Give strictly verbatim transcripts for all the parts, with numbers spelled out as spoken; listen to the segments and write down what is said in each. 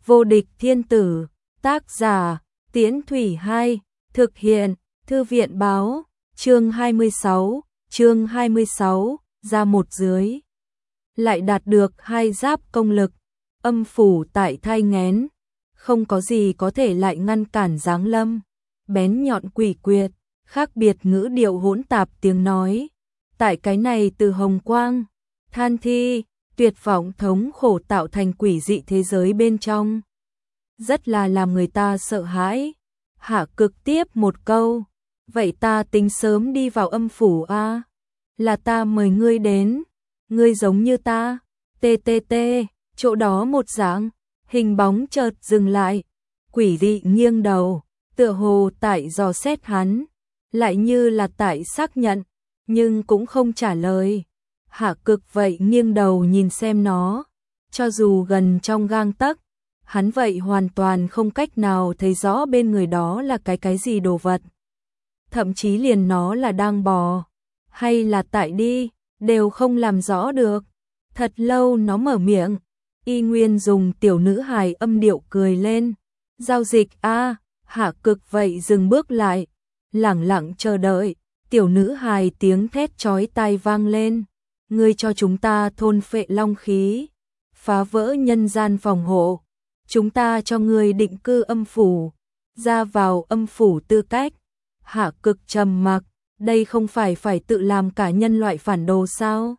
Vô địch thiên tử, tác giả, Tiễn Thủy Hai, thực hiện, Thư viện báo, chương hai mươi sáu, chương hai mươi sáu, ra một dưới. Lại đạt được hai giáp công lực, âm phủ tại thai nghén, không có gì có thể lại ngăn cản giáng lâm. Bén nhọn quỷ quyệt, khác biệt ngữ điệu hỗn tạp tiếng nói. Tại cái này từ hồng quang, than thi, tuyệt vọng thống khổ tạo thành quỷ dị thế giới bên trong. Rất là làm người ta sợ hãi. Hạ Cực tiếp một câu, vậy ta tính sớm đi vào âm phủ a à? Là ta mời ngươi đến, ngươi giống như ta, tê tê tê, chỗ đó một dáng, hình bóng chợt dừng lại, quỷ dị nghiêng đầu, tựa hồ tại dò xét hắn, lại như là tại xác nhận, nhưng cũng không trả lời. Hạ Cực vậy nghiêng đầu nhìn xem nó, cho dù gần trong gang tấc, hắn vậy hoàn toàn không cách nào thấy rõ bên người đó là cái cái gì đồ vật. Thậm chí liền nó là đang bò, hay là tại đi, đều không làm rõ được. Thật lâu nó mở miệng, y nguyên dùng tiểu nữ hài âm điệu cười lên. Giao dịch a à, Hạ Cực vậy dừng bước lại, lẳng lặng chờ đợi. Tiểu nữ hài tiếng thét chói tai vang lên. Ngươi cho chúng ta thôn phệ long khí, phá vỡ nhân gian phòng hộ. Chúng ta cho ngươi định cư âm phủ, ra vào âm phủ tư cách. Hạ Cực trầm mặc, đây không phải phải tự làm cả nhân loại phản đồ sao?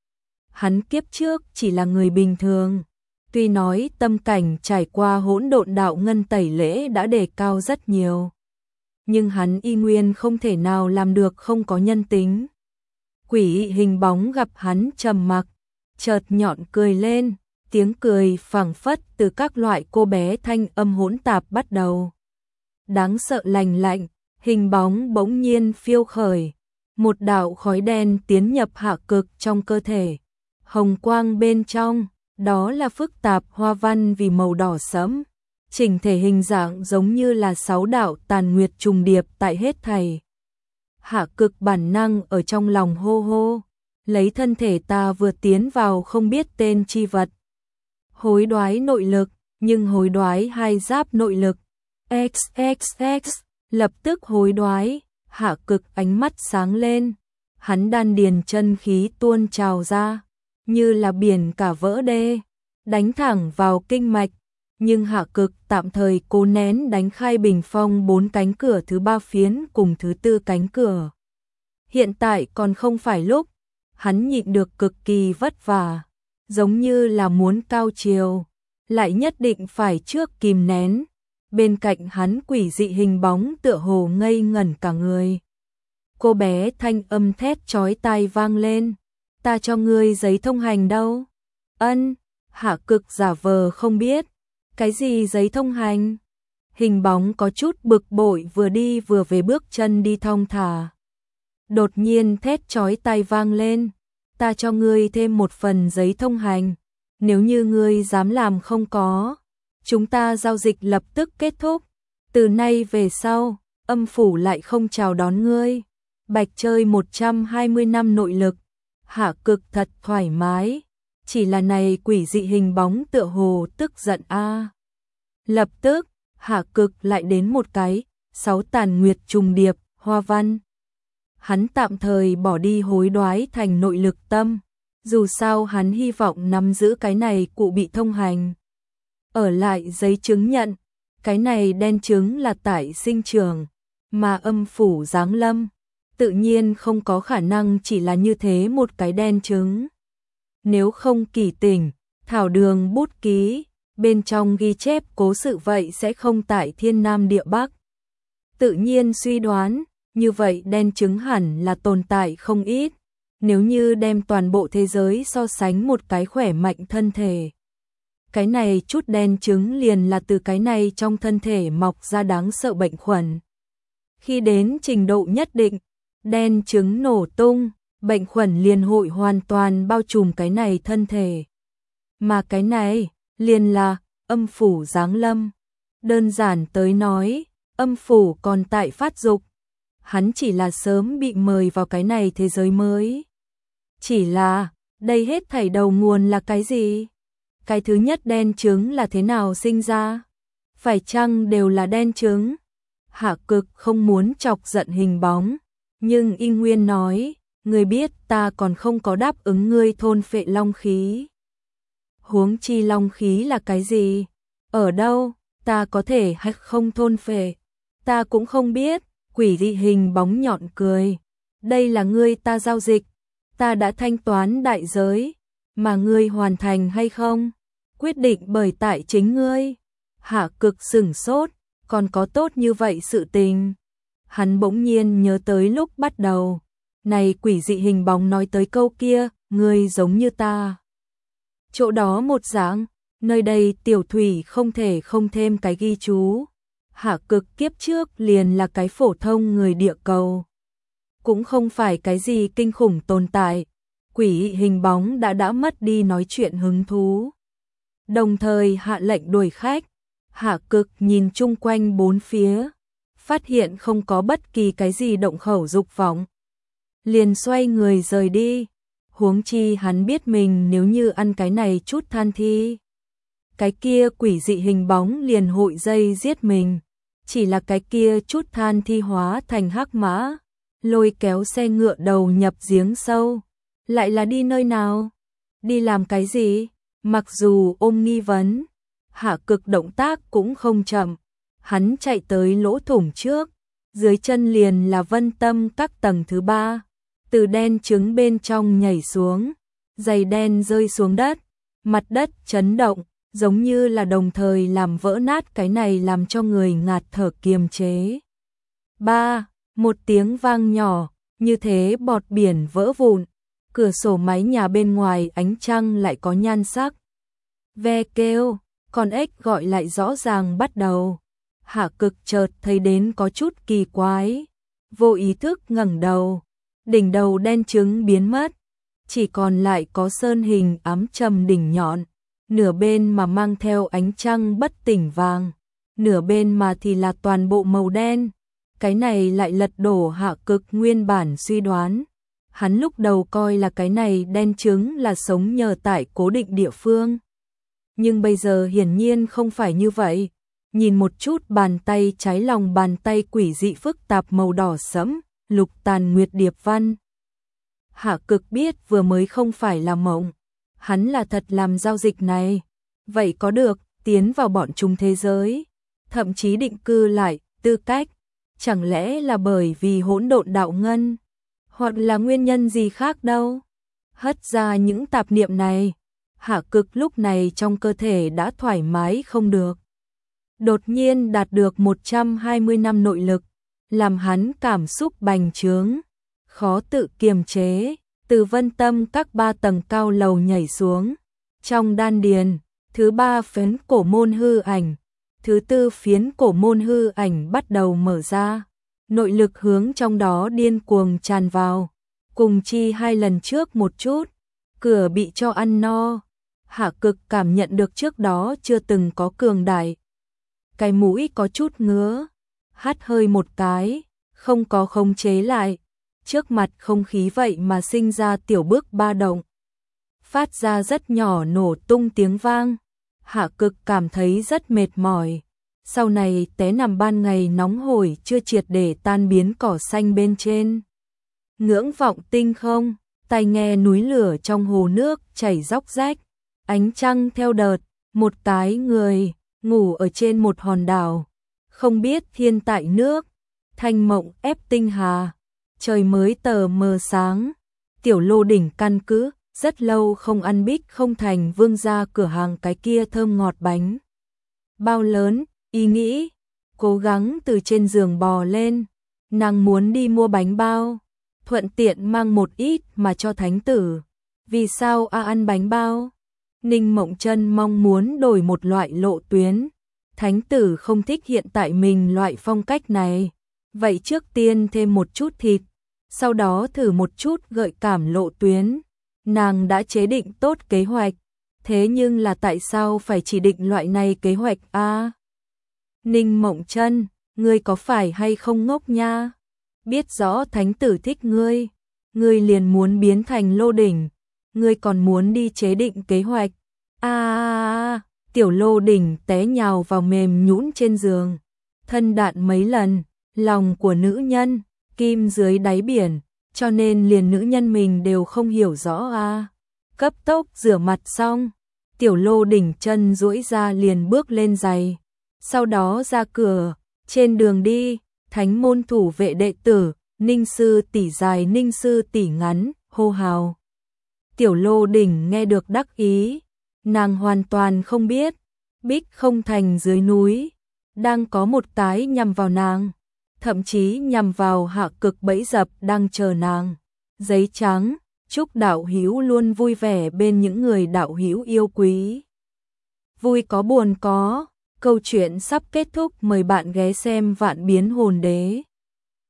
Hắn kiếp trước chỉ là người bình thường, tuy nói tâm cảnh trải qua hỗn độn đạo ngân tẩy lễ đã đề cao rất nhiều, nhưng hắn y nguyên không thể nào làm được không có nhân tính. Quỷ hình bóng gặp hắn trầm mặc, chợt nhọn cười lên, tiếng cười phảng phất từ các loại cô bé thanh âm hỗn tạp bắt đầu. Đáng sợ lành lạnh, hình bóng bỗng nhiên phiêu khởi, một đạo khói đen tiến nhập Hạ Cực trong cơ thể. Hồng quang bên trong, đó là phức tạp hoa văn vì màu đỏ sẫm, chỉnh thể hình dạng giống như là sáu đạo tàn nguyệt trùng điệp tại hết thảy. Hạ Cực bản năng ở trong lòng hô hô, lấy thân thể ta vừa tiến vào không biết tên chi vật. Hối đoái nội lực, nhưng hối đoái hai giáp nội lực. X X X, lập tức hối đoái. Hạ Cực ánh mắt sáng lên, hắn đan điền chân khí tuôn trào ra, như là biển cả vỡ đê, đánh thẳng vào kinh mạch. Nhưng Hạ Cực tạm thời cố nén đánh khai bình phong bốn cánh cửa thứ ba phiến cùng thứ tư cánh cửa. Hiện tại còn không phải lúc, hắn nhịn được cực kỳ vất vả, giống như là muốn cao chiều, lại nhất định phải trước kìm nén. Bên cạnh hắn quỷ dị hình bóng tựa hồ ngây ngẩn cả người. Cô bé thanh âm thét chói tai vang lên, ta cho ngươi giấy thông hành đâu? Ân, Hạ Cực giả vờ không biết. Cái gì giấy thông hành? Hình bóng có chút bực bội vừa đi vừa về bước chân đi thong thả. Đột nhiên thét chói tai vang lên, ta cho ngươi thêm một phần giấy thông hành, nếu như ngươi dám làm không có, chúng ta giao dịch lập tức kết thúc, từ nay về sau, âm phủ lại không chào đón ngươi. Bạch chơi một trăm hai mươi năm nội lực. Hạ Cực thật thoải mái, chỉ là này quỷ dị hình bóng tựa hồ tức giận a. À. Lập tức, Hạ Cực lại đến một cái, sáu tàn nguyệt trùng điệp, hoa văn. Hắn tạm thời bỏ đi hối đoái thành nội lực tâm, dù sao hắn hy vọng nắm giữ cái này cụ bị thông hành. Ở lại giấy chứng nhận, cái này đen chứng là tại sinh trường, mà âm phủ giáng lâm, tự nhiên không có khả năng chỉ là như thế một cái đen chứng. Nếu không kỳ tỉnh, thảo đường bút ký, bên trong ghi chép cố sự vậy sẽ không tại thiên nam địa bắc. Tự nhiên suy đoán, như vậy đen chứng hẳn là tồn tại không ít, nếu như đem toàn bộ thế giới so sánh một cái khỏe mạnh thân thể. Cái này chút đen chứng liền là từ cái này trong thân thể mọc ra đáng sợ bệnh khuẩn. Khi đến trình độ nhất định, đen chứng nổ tung, bệnh khuẩn liền hội hoàn toàn bao trùm cái này thân thể. Mà cái này, liền là âm phủ giáng lâm. Đơn giản tới nói, âm phủ còn tại phát dục. Hắn chỉ là sớm bị mời vào cái này thế giới mới. Chỉ là, đây hết thảy đầu nguồn là cái gì? cái thứ nhất đen trứng là thế nào sinh ra? Phải chăng đều là đen trứng? Hạ Cực không muốn chọc giận Hình Bóng, nhưng Y Nguyên nói, ngươi biết ta còn không có đáp ứng ngươi thôn phệ long khí. Huống chi long khí là cái gì? Ở đâu? Ta có thể hay không thôn phệ? Ta cũng không biết. Quỷ dị Hình Bóng nhọn cười. Đây là ngươi ta giao dịch. Ta đã thanh toán đại giới. Mà ngươi hoàn thành hay không? Quyết định bởi tại chính ngươi. Hạ Cực sửng sốt. Còn có tốt như vậy sự tình. Hắn bỗng nhiên nhớ tới lúc bắt đầu. Này quỷ dị Hình Bóng nói tới câu kia, ngươi giống như ta. Chỗ đó một dạng, nơi đây tiểu thủy không thể không thêm cái ghi chú. Hạ Cực kiếp trước liền là cái phổ thông người địa cầu. Cũng không phải cái gì kinh khủng tồn tại. Quỷ Hình Bóng đã đã mất đi nói chuyện hứng thú. Đồng thời hạ lệnh đuổi khách. Hạ Cực nhìn chung quanh bốn phía, phát hiện không có bất kỳ cái gì động khẩu dục vọng. Liền xoay người rời đi. Huống chi hắn biết mình nếu như ăn cái này chút than thi, cái kia quỷ dị Hình Bóng liền hội dây giết mình. Chỉ là cái kia chút than thi hóa thành hắc mã, lôi kéo xe ngựa đầu nhập giếng sâu. Lại là đi nơi nào? Đi làm cái gì? Mặc dù ôm nghi vấn, Hạ Cực động tác cũng không chậm. Hắn chạy tới lỗ thủng trước, dưới chân liền là Vân Tâm các tầng thứ ba. Từ đen trứng bên trong nhảy xuống, giày đen rơi xuống đất, mặt đất chấn động, giống như là đồng thời làm vỡ nát cái này làm cho người ngạt thở kiềm chế. Ba, một tiếng vang nhỏ, như thế bọt biển vỡ vụn, cửa sổ mái nhà bên ngoài ánh trăng lại có nhan sắc. Ve kêu, con ếch gọi lại rõ ràng bắt đầu. Hạ Cực chợt thấy đến có chút kỳ quái, vô ý thức ngẩng đầu. Đỉnh đầu đen trứng biến mất, chỉ còn lại có sơn hình ám trầm đỉnh nhọn, nửa bên mà mang theo ánh trăng bất tỉnh vàng, nửa bên mà thì là toàn bộ màu đen. Cái này lại lật đổ Hạ Cực nguyên bản suy đoán. Hắn lúc đầu coi là cái này đen trứng là sống nhờ tại cố định địa phương. Nhưng bây giờ hiển nhiên không phải như vậy. Nhìn một chút bàn tay trái lòng bàn tay quỷ dị phức tạp màu đỏ sẫm, lục tàn nguyệt điệp văn. Hạ Cực biết vừa mới không phải là mộng. Hắn là thật làm giao dịch này. Vậy có được, tiến vào bọn chúng thế giới. Thậm chí định cư lại, tư cách. Chẳng lẽ là bởi vì hỗn độn đạo ngân? Hoặc là nguyên nhân gì khác đâu? Hất ra những tạp niệm này. Hạ Cực lúc này trong cơ thể đã thoải mái không được. Đột nhiên đạt được một trăm hai mươi năm nội lực, làm hắn cảm xúc bành trướng, khó tự kiềm chế, từ Vân Tâm các ba tầng cao lầu nhảy xuống. Trong đan điền, thứ ba phiến cổ môn hư ảnh, thứ tư phiến cổ môn hư ảnh bắt đầu mở ra, nội lực hướng trong đó điên cuồng tràn vào, cùng chi hai lần trước một chút, cửa bị cho ăn no. Hạ Cực cảm nhận được trước đó chưa từng có cường đại. Cái mũi có chút ngứa, hắt hơi một cái, không có khống chế lại. Trước mặt không khí vậy mà sinh ra tiểu bước ba động, phát ra rất nhỏ nổ tung tiếng vang. Hạ Cực cảm thấy rất mệt mỏi. Sau này té nằm ban ngày nóng hổi chưa triệt để tan biến cỏ xanh bên trên. Ngưỡng vọng tinh không, tai nghe núi lửa trong hồ nước chảy róc rách. Ánh trăng theo đợt, một cái người ngủ ở trên một hòn đảo, không biết thiên tại nước, thanh mộng ép tinh hà, trời mới tờ mờ sáng. Tiểu Lô đỉnh căn cứ, rất lâu không ăn Bích Không Thành Vương gia cửa hàng cái kia thơm ngọt bánh bao lớn. Ý nghĩ, cố gắng từ trên giường bò lên, nàng muốn đi mua bánh bao, thuận tiện mang một ít mà cho thánh tử. Vì sao a ăn bánh bao? Ninh Mộng Chân mong muốn đổi một loại lộ tuyến. Thánh tử không thích hiện tại mình loại phong cách này. Vậy trước tiên thêm một chút thịt, sau đó thử một chút gợi cảm lộ tuyến. Nàng đã chế định tốt kế hoạch, thế nhưng là tại sao phải chỉ định loại này kế hoạch a? À, Ninh Mộng Chân, ngươi có phải hay không ngốc nha? Biết rõ thánh tử thích ngươi, ngươi liền muốn biến thành Lô đỉnh, ngươi còn muốn đi chế định kế hoạch, A à, à, Tiểu Lô Đỉnh té nhào vào mềm nhũn trên giường, thân đạn mấy lần, lòng của nữ nhân, kim dưới đáy biển, cho nên liền nữ nhân mình đều không hiểu rõ a. À. Cấp tốc rửa mặt xong, Tiểu Lô Đỉnh chân duỗi ra liền bước lên giày, sau đó ra cửa, trên đường đi, thánh môn thủ vệ đệ tử, Ninh sư tỷ dài Ninh sư tỷ ngắn, hô hào. Tiểu Lô Đỉnh nghe được đắc ý, nàng hoàn toàn không biết, Bích Không Thành dưới núi, đang có một tái nhằm vào nàng, thậm chí nhằm vào hạ cực bẫy dập đang chờ nàng. Giấy trắng, chúc đạo hữu luôn vui vẻ bên những người đạo hữu yêu quý. Vui có buồn có, câu chuyện sắp kết thúc, mời bạn ghé xem Vạn Biến Hồn Đế.